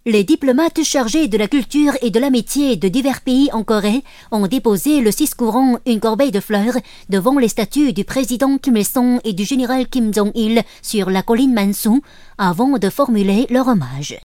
Les diplomates chargés de la culture et de l'amitié de divers pays en Corée ont déposé le 6 courant une corbeille de fleurs devant les statues du président Kim Il-sung et du général Kim Jong-il sur la colline Mansu avant de formuler leur hommage.